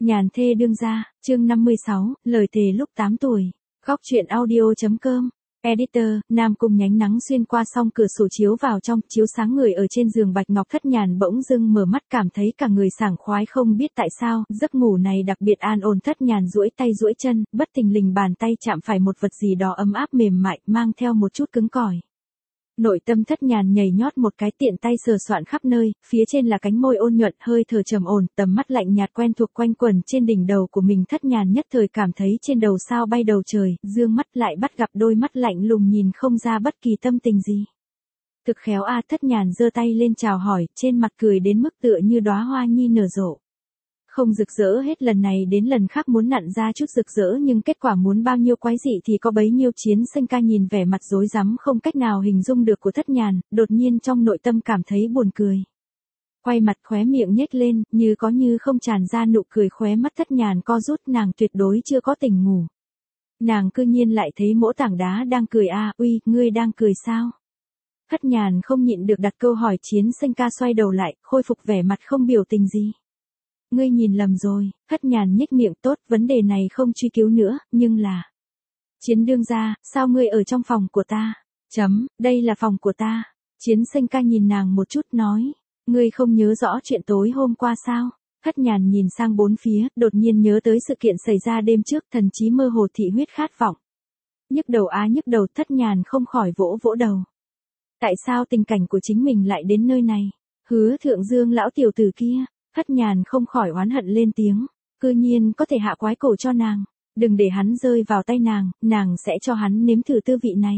Nhàn thê đương gia, chương 56, lời thề lúc 8 tuổi. Góc truyện audio.com. Editor, Nam Cung nhánh nắng xuyên qua song cửa sổ chiếu vào trong, chiếu sáng người ở trên giường bạch ngọc. Thất Nhàn bỗng dưng mở mắt cảm thấy cả người sảng khoái không biết tại sao, giấc ngủ này đặc biệt an ổn. Thất Nhàn duỗi tay duỗi chân, bất thình lình bàn tay chạm phải một vật gì đó ấm áp mềm mại, mang theo một chút cứng cỏi. Nội tâm Thất Nhàn nhảy nhót một cái, tiện tay sờ soạn khắp nơi, phía trên là cánh môi ôn nhuận, hơi thở trầm ổn, tầm mắt lạnh nhạt quen thuộc quanh quẩn trên đỉnh đầu của mình. Thất Nhàn nhất thời cảm thấy trên đầu sao bay đầu trời, dương mắt lại bắt gặp đôi mắt lạnh lùng nhìn không ra bất kỳ tâm tình gì. Thực khéo a. Thất Nhàn giơ tay lên chào hỏi, trên mặt cười đến mức tựa như đóa hoa nhi nở rộ. Không rực rỡ hết lần này đến lần khác, muốn nặn ra chút rực rỡ nhưng kết quả muốn bao nhiêu quái dị thì có bấy nhiêu. Chiến Sinh Ca nhìn vẻ mặt rối rắm không cách nào hình dung được của Thất Nhàn, đột nhiên trong nội tâm cảm thấy buồn cười. Quay mặt khóe miệng nhếch lên, như có như không tràn ra nụ cười. Khóe mắt Thất Nhàn co rút, nàng tuyệt đối chưa có tỉnh ngủ. Nàng cư nhiên lại thấy mỗ tảng đá đang cười a. Uy, ngươi đang cười sao? Thất Nhàn không nhịn được đặt câu hỏi. Chiến Sinh Ca xoay đầu lại, khôi phục vẻ mặt không biểu tình gì. Ngươi nhìn lầm rồi. Thất Nhàn nhếch miệng, tốt, vấn đề này không truy cứu nữa, nhưng là... Chiến đương gia, sao ngươi ở trong phòng của ta? Đây là phòng của ta. Chiến Sinh Ca nhìn nàng một chút nói. Ngươi không nhớ rõ chuyện tối hôm qua sao? Thất Nhàn nhìn sang bốn phía, đột nhiên nhớ tới sự kiện xảy ra đêm trước, thần trí mơ hồ, thị huyết khát vọng. Nhức đầu á nhức đầu. Thất Nhàn không khỏi vỗ vỗ đầu. Tại sao tình cảnh của chính mình lại đến nơi này? Hứa Thượng Dương lão tiểu tử kia. Thất Nhàn không khỏi oán hận lên tiếng, cư nhiên có thể hạ quái cổ cho nàng, đừng để hắn rơi vào tay nàng sẽ cho hắn nếm thử tư vị này.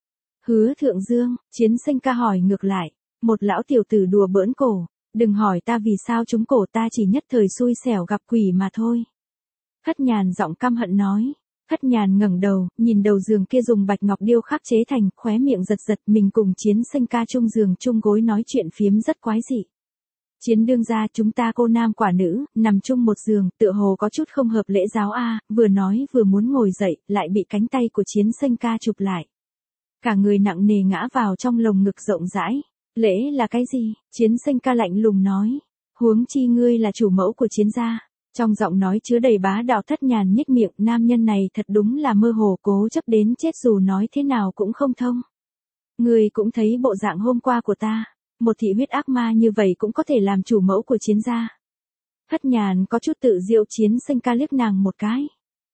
Hứa Thượng Dương, Chiến Sinh Ca hỏi ngược lại, một lão tiểu tử đùa bỡn cổ, đừng hỏi ta vì sao trúng cổ, ta chỉ nhất thời xui xẻo gặp quỷ mà thôi. Thất Nhàn giọng căm hận nói. Thất Nhàn ngẩng đầu, nhìn đầu giường kia dùng bạch ngọc điêu khắc chế thành, khóe miệng giật giật. Mình cùng Chiến Sinh Ca chung giường chung gối nói chuyện phiếm rất quái dị. Chiến đương gia, chúng ta cô nam quả nữ, nằm chung một giường, tựa hồ có chút không hợp lễ giáo a. Vừa nói vừa muốn ngồi dậy, lại bị cánh tay của Chiến Sinh Ca chụp lại. Cả người nặng nề ngã vào trong lồng ngực rộng rãi. Lễ là cái gì? Chiến Sinh Ca lạnh lùng nói. Huống chi ngươi là chủ mẫu của Chiến gia. Trong giọng nói chứa đầy bá đạo. Thất Nhàn nhếch miệng, nam nhân này thật đúng là mơ hồ, cố chấp đến chết, dù nói thế nào cũng không thông. Ngươi cũng thấy bộ dạng hôm qua của ta. Một thị huyết ác ma như vậy cũng có thể làm chủ mẫu của Chiến gia. Thất Nhàn có chút tự diệu. Chiến Sinh Ca liếc nàng một cái.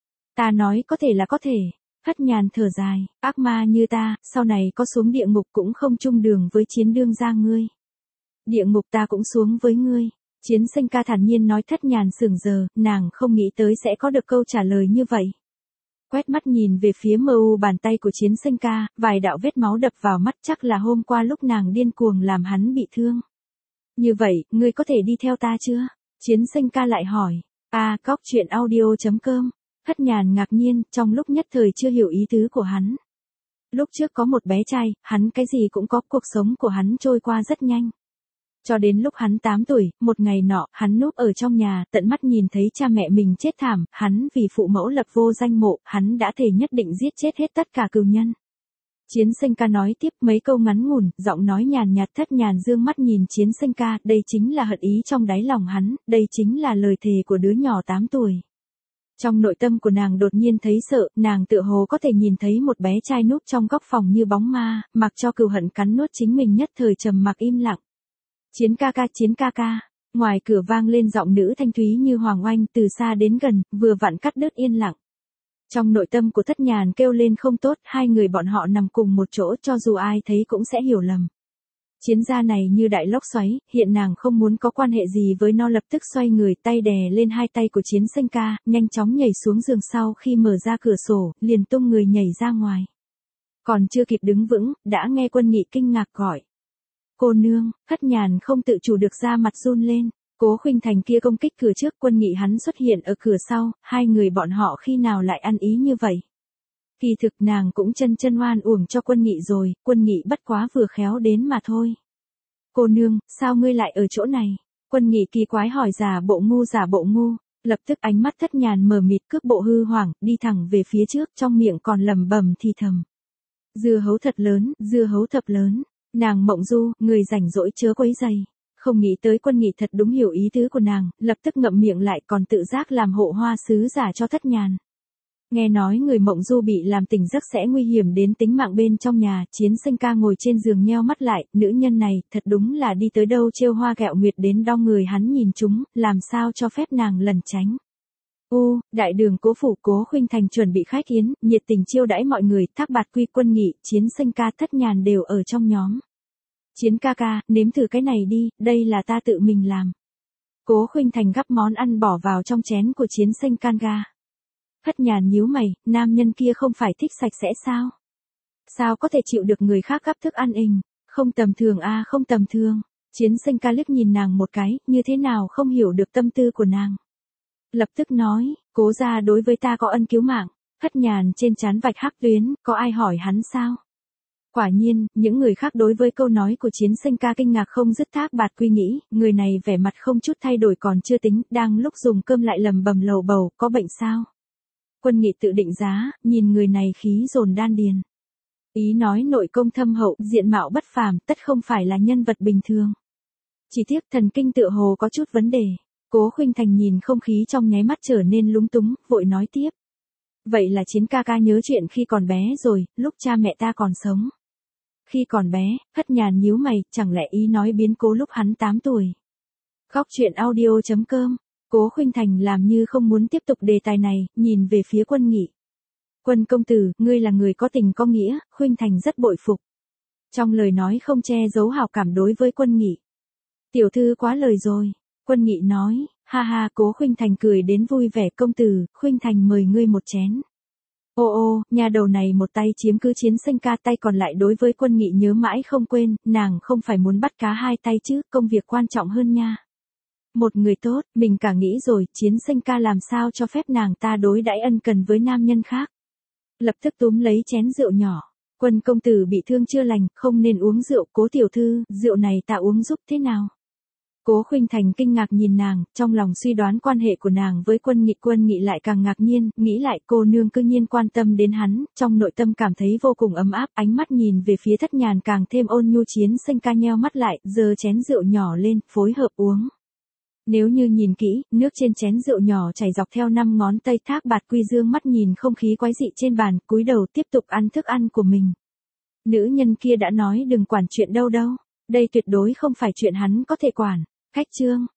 Ta nói có thể là có thể. Thất Nhàn thở dài, ác ma như ta, sau này có xuống địa ngục cũng không chung đường với Chiến đương gia ngươi. Địa ngục ta cũng xuống với ngươi. Chiến Sinh Ca thản nhiên nói. Thất Nhàn sững sờ, nàng không nghĩ tới sẽ có được câu trả lời như vậy. Quét mắt nhìn về phía mờ u bàn tay của Chiến Sinh Ca, vài đạo vết máu đập vào mắt, chắc là hôm qua lúc nàng điên cuồng làm hắn bị thương. Như vậy, ngươi có thể đi theo ta chưa? Chiến Sinh Ca lại hỏi. Góc truyện audio.com. Thất Nhàn ngạc nhiên, trong lúc nhất thời chưa hiểu ý tứ của hắn. Lúc trước có một bé trai, hắn cái gì cũng có, cuộc sống của hắn trôi qua rất nhanh. Cho đến lúc hắn 8 tuổi, một ngày nọ, hắn núp ở trong nhà, tận mắt nhìn thấy cha mẹ mình chết thảm, hắn vì phụ mẫu lập vô danh mộ, hắn đã thề nhất định giết chết hết tất cả cừu nhân. Chiến Sinh Ca nói tiếp mấy câu ngắn ngủn, giọng nói nhàn nhạt. Thất Nhàn dương mắt nhìn Chiến Sinh Ca, đây chính là hận ý trong đáy lòng hắn, đây chính là lời thề của đứa nhỏ 8 tuổi. Trong nội tâm của nàng đột nhiên thấy sợ, nàng tựa hồ có thể nhìn thấy một bé trai núp trong góc phòng như bóng ma, mặc cho cừu hận cắn nuốt chính mình, nhất thời trầm mặc im lặng. Chiến ca ca, ngoài cửa vang lên giọng nữ thanh thúy như hoàng oanh, từ xa đến gần, vừa vặn cắt đứt yên lặng. Trong nội tâm của Thất Nhàn kêu lên không tốt, hai người bọn họ nằm cùng một chỗ, cho dù ai thấy cũng sẽ hiểu lầm. Chiến gia này như đại lốc xoáy, hiện nàng không muốn có quan hệ gì với nó, lập tức xoay người, tay đè lên hai tay của Chiến Sinh Ca, nhanh chóng nhảy xuống giường, sau khi mở ra cửa sổ, liền tung người nhảy ra ngoài. Còn chưa kịp đứng vững, đã nghe Quân Nghị kinh ngạc gọi. Cô nương. Thất Nhàn không tự chủ được ra mặt run lên. Cố Khuynh Thành kia công kích cửa trước, Quân Nghị hắn xuất hiện ở cửa sau, hai người bọn họ khi nào lại ăn ý như vậy? Kỳ thực nàng cũng chân oan uổng cho Quân Nghị rồi, Quân Nghị bất quá vừa khéo đến mà thôi. Cô nương, sao ngươi lại ở chỗ này? Quân Nghị kỳ quái hỏi. Giả bộ ngu. Lập tức ánh mắt Thất Nhàn mờ mịt, cước bộ hư hoảng, đi thẳng về phía trước, trong miệng còn lẩm bẩm thì thầm. Dưa hấu thật lớn, dưa hấu thật lớn. Nàng mộng du, người rảnh rỗi chớ quấy giày. Không nghĩ tới Quân Nghị thật đúng hiểu ý tứ của nàng, lập tức ngậm miệng lại còn tự giác làm hộ hoa sứ giả cho Thất Nhàn. Nghe nói người mộng du bị làm tỉnh giấc sẽ nguy hiểm đến tính mạng bên trong nhà, Chiến Sinh ca ngồi trên giường nheo mắt lại, nữ nhân này, thật đúng là đi tới đâu trêu hoa gẹo nguyệt đến đo người hắn nhìn chúng, làm sao cho phép nàng lẩn tránh. Đại đường Cố phủ Cố Khuynh Thành chuẩn bị khách yến, nhiệt tình chiêu đãi mọi người, Thác Bạt Quy, Quân Nghị, Chiến Sinh ca, Thất Nhàn đều ở trong nhóm. Chiến ca ca, nếm thử cái này đi, đây là ta tự mình làm. Cố Khuynh Thành gắp món ăn bỏ vào trong chén của Chiến Sinh can ga. Thất Nhàn nhíu mày, nam nhân kia không phải thích sạch sẽ sao? Sao có thể chịu được người khác gắp thức ăn ình? Không tầm thường a, không tầm thường. Chiến Sinh ca liếc nhìn nàng một cái, như thế nào không hiểu được tâm tư của nàng. Lập tức nói, Cố gia đối với ta có ân cứu mạng. Thất Nhàn trên trán vạch hắc tuyến, có ai hỏi hắn sao? Quả nhiên, những người khác đối với câu nói của Chiến Sinh ca kinh ngạc không dứt. Thác Bạt Quy nghĩ, người này vẻ mặt không chút thay đổi còn chưa tính, đang lúc dùng cơm lại lầm bầm lầu bầu, có bệnh sao? Quân Nghị tự định giá, nhìn người này khí dồn đan điền. Ý nói nội công thâm hậu, diện mạo bất phàm, tất không phải là nhân vật bình thường. Chỉ tiếc thần kinh tựa hồ có chút vấn đề. Cố Khuynh Thành nhìn không khí trong nháy mắt trở nên lúng túng, vội nói tiếp. Vậy là Chiến ca ca nhớ chuyện khi còn bé rồi, lúc cha mẹ ta còn sống. Khi còn bé, Thất Nhàn nhíu mày, chẳng lẽ ý nói biến cố lúc hắn 8 tuổi. Góc truyện audio.com. Cố Khuynh Thành làm như không muốn tiếp tục đề tài này, nhìn về phía Quân Nghị. Quân công tử, ngươi là người có tình có nghĩa, Khuynh Thành rất bội phục. Trong lời nói không che giấu hảo cảm đối với Quân Nghị. Tiểu thư quá lời rồi. Quân Nghị nói, ha ha. Cố Khuynh Thành cười đến vui vẻ. Công tử, Khuynh Thành mời ngươi một chén. Nhà đầu này một tay chiếm cứ Chiến Sinh ca, tay còn lại đối với Quân Nghị nhớ mãi không quên, nàng không phải muốn bắt cá hai tay chứ, công việc quan trọng hơn nha. Một người tốt, mình cả nghĩ rồi, Chiến Sinh ca làm sao cho phép nàng ta đối đãi ân cần với nam nhân khác. Lập tức túm lấy chén rượu nhỏ. Quân công tử bị thương chưa lành, không nên uống rượu. Cố tiểu thư, rượu này ta uống giúp thế nào? Cố Khuynh Thành kinh ngạc nhìn nàng, trong lòng suy đoán quan hệ của nàng với Quân Nghị. Quân Nghị lại càng ngạc nhiên, nghĩ lại cô nương cư nhiên quan tâm đến hắn, trong nội tâm cảm thấy vô cùng ấm áp, ánh mắt nhìn về phía Thất Nhàn càng thêm ôn nhu. Chiến Sinh ca nheo mắt lại, giơ chén rượu nhỏ lên, phối hợp uống. Nếu như nhìn kỹ, nước trên chén rượu nhỏ chảy dọc theo 5 ngón tay. Thác Bạt Quy dương mắt nhìn không khí quái dị trên bàn, cúi đầu tiếp tục ăn thức ăn của mình. Nữ nhân kia đã nói đừng quản chuyện đâu đâu, đây tuyệt đối không phải chuyện hắn có thể quản. Khách trương,